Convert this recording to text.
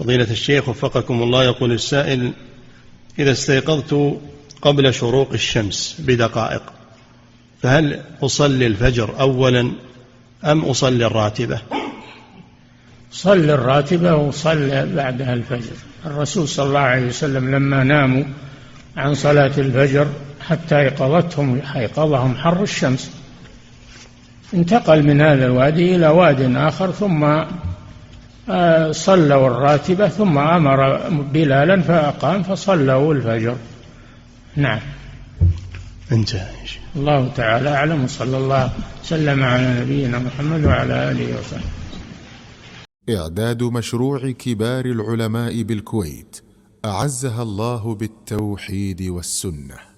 فضيلة الشيخ وفقكم الله، يقول السائل: إذا استيقظت قبل شروق الشمس بدقائق فهل أصلي الفجر أولا أم أصلي الراتبة؟ صل الراتبة وصل بعدها الفجر. الرسول صلى الله عليه وسلم لما ناموا عن صلاة الفجر حتى أيقظهم حر الشمس، انتقل من هذا الوادي إلى واد آخر، ثم صلوا الراتبة، ثم أمر بلالا فأقام فصلوا الفجر. نعم. انتهى. الله تعالى أعلم، وصلى الله وسلم على نبينا محمد وعلى آله وصحبه. إعداد مشروع كبار العلماء بالكويت أعزها الله بالتوحيد والسنة.